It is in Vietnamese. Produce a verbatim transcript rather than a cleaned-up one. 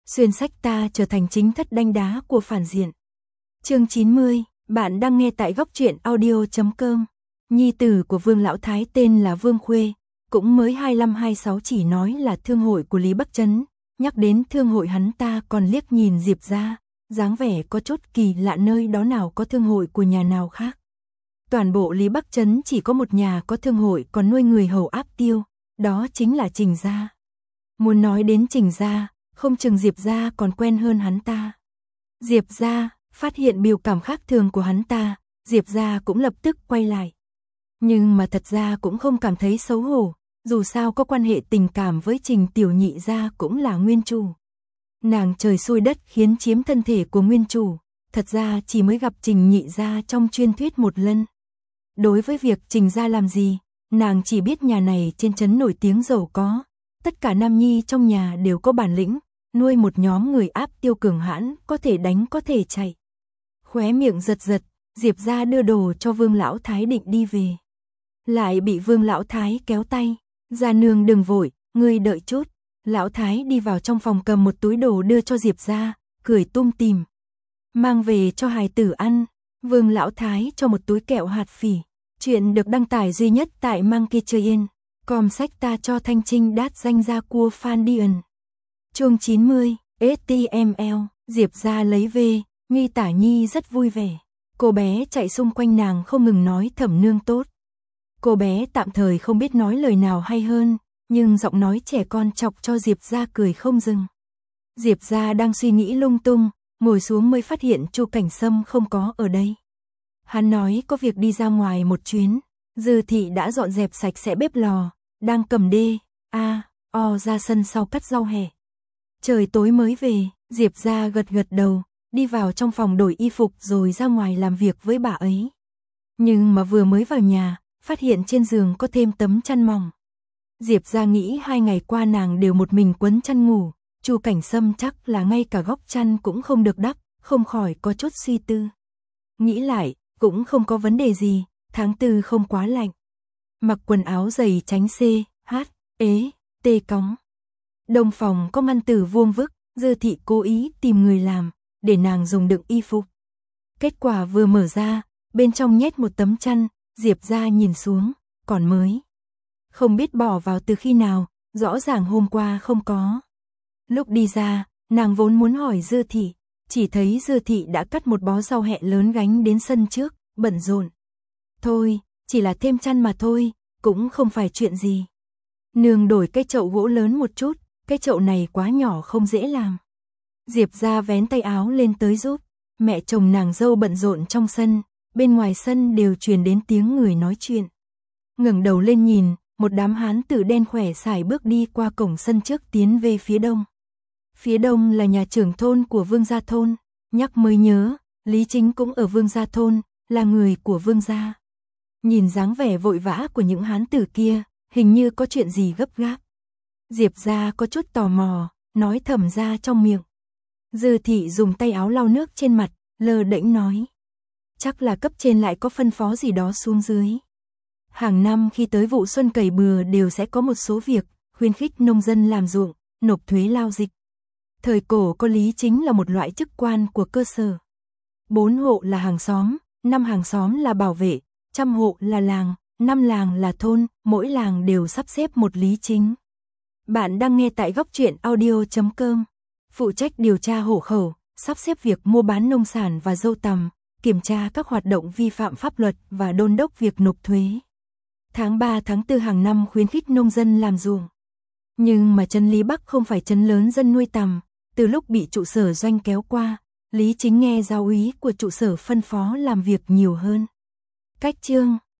xuyên sách ta trở thành chính thất đanh đá của phản diện. Chương chín mươi, bạn đang nghe tại góc truyện audio chấm com. Nhi tử của Vương Lão Thái tên là Vương Khuê, cũng mới hai lăm hai sáu, chỉ nói là thương hội của Lý Bắc Trấn. Nhắc đến thương hội hắn ta còn liếc nhìn Diệp ra, dáng vẻ có chút kỳ lạ, nơi đó nào có thương hội của nhà nào khác. Toàn bộ Lý Bắc Trấn chỉ có một nhà có thương hội còn nuôi người hầu áp tiêu, đó chính là Trình gia. Muốn nói đến Trình gia, không chừng Diệp gia còn quen hơn hắn ta. Diệp gia phát hiện biểu cảm khác thường của hắn ta, Diệp gia cũng lập tức quay lại. Nhưng mà thật ra cũng không cảm thấy xấu hổ, dù sao có quan hệ tình cảm với Trình tiểu nhị gia cũng là nguyên chủ. Nàng trời xui đất khiến chiếm thân thể của nguyên chủ, thật ra chỉ mới gặp Trình nhị gia trong truyền thuyết một lần. Đối với việc Trình gia làm gì, nàng chỉ biết nhà này trên trấn nổi tiếng giàu có, tất cả nam nhi trong nhà đều có bản lĩnh, nuôi một nhóm người áp tiêu cường hãn, có thể đánh có thể chạy. Khóe miệng giật giật, Diệp gia đưa đồ cho Vương Lão Thái định đi về. Lại bị Vương Lão Thái kéo tay, "Gia nương đừng vội, ngươi đợi chút." Lão Thái đi vào trong phòng cầm một túi đồ đưa cho Diệp gia, cười tủm tỉm. "Mang về cho hài tử ăn." Vương Lão Thái cho một túi kẹo hạt phỉ. Chuyện được đăng tải duy nhất tại Monkey Train. Com sách ta cho Thanh Trinh đát danh gia cua Phan Điền. Chương chín mươi, ét tê em lờ, Diệp gia lấy về, Nhi Tả Nhi rất vui vẻ. Cô bé chạy xung quanh nàng không ngừng nói thẩm nương tốt. Cô bé tạm thời không biết nói lời nào hay hơn, nhưng giọng nói trẻ con chọc cho Diệp gia cười không dừng. Diệp gia đang suy nghĩ lung tung, ngồi xuống mới phát hiện Chu Cảnh Sâm không có ở đây. Hắn nói có việc đi ra ngoài một chuyến. Dư thị đã dọn dẹp sạch sẽ bếp lò, đang cầm đê, a, o ra sân sau cắt rau hẹ. Trời tối mới về, Diệp gia gật gật đầu, đi vào trong phòng đổi y phục rồi ra ngoài làm việc với bà ấy. Nhưng mà vừa mới vào nhà, phát hiện trên giường có thêm tấm chăn mỏng. Diệp gia nghĩ hai ngày qua nàng đều một mình quấn chăn ngủ, Chu Cảnh Sâm chắc là ngay cả góc chăn cũng không được đắp, không khỏi có chút suy tư. Nghĩ lại, cũng không có vấn đề gì, tháng tư không quá lạnh. Mặc quần áo dày tránh C, H, ế, T cóng. Đông phòng có ngăn tủ vuông vức, Dư thị cố ý tìm người làm, để nàng dùng đựng y phục. Kết quả vừa mở ra, bên trong nhét một tấm chăn, Diệp gia nhìn xuống, còn mới. Không biết bỏ vào từ khi nào, rõ ràng hôm qua không có. Lúc đi ra, nàng vốn muốn hỏi Dư thị, chỉ thấy Dư thị đã cắt một bó rau hẹ lớn gánh đến sân trước, bận rộn. Thôi, chỉ là thêm chăn mà thôi, cũng không phải chuyện gì. Nương đổi cái chậu gỗ lớn một chút, cái chậu này quá nhỏ không dễ làm. Diệp gia vén tay áo lên tới giúp, mẹ chồng nàng dâu bận rộn trong sân, bên ngoài sân đều truyền đến tiếng người nói chuyện. Ngẩng đầu lên nhìn, một đám hán tử đen khỏe sải bước đi qua cổng sân trước tiến về phía đông. Phía đông là nhà trưởng thôn của Vương gia thôn, nhắc mới nhớ, Lý Chính cũng ở Vương gia thôn, là người của Vương gia. Nhìn dáng vẻ vội vã của những hán tử kia, hình như có chuyện gì gấp gáp. Diệp gia có chút tò mò, nói thầm ra trong miệng. Dư thị dùng tay áo lau nước trên mặt, lơ đễnh nói. Chắc là cấp trên lại có phân phó gì đó xuống dưới. Hàng năm khi tới vụ xuân cày bừa đều sẽ có một số việc, khuyến khích nông dân làm ruộng, nộp thuế lao dịch. Thời cổ có Lý Chính là một loại chức quan của cơ sở. Bốn hộ là hàng xóm, năm hàng xóm là bảo vệ, trăm hộ là làng, năm làng là thôn, mỗi làng đều sắp xếp một Lý Chính. Bạn đang nghe tại góc truyện audio chấm com. Phụ trách điều tra hộ khẩu, sắp xếp việc mua bán nông sản và dâu tằm, kiểm tra các hoạt động vi phạm pháp luật và đôn đốc việc nộp thuế. Tháng ba tháng tư hàng năm khuyến khích nông dân làm ruộng. Nhưng mà trấn Lý Bắc không phải trấn lớn dân nuôi tằm, từ lúc bị trụ sở doanh kéo qua, Lý Chính nghe giáo úy của trụ sở phân phó làm việc nhiều hơn. Cách chương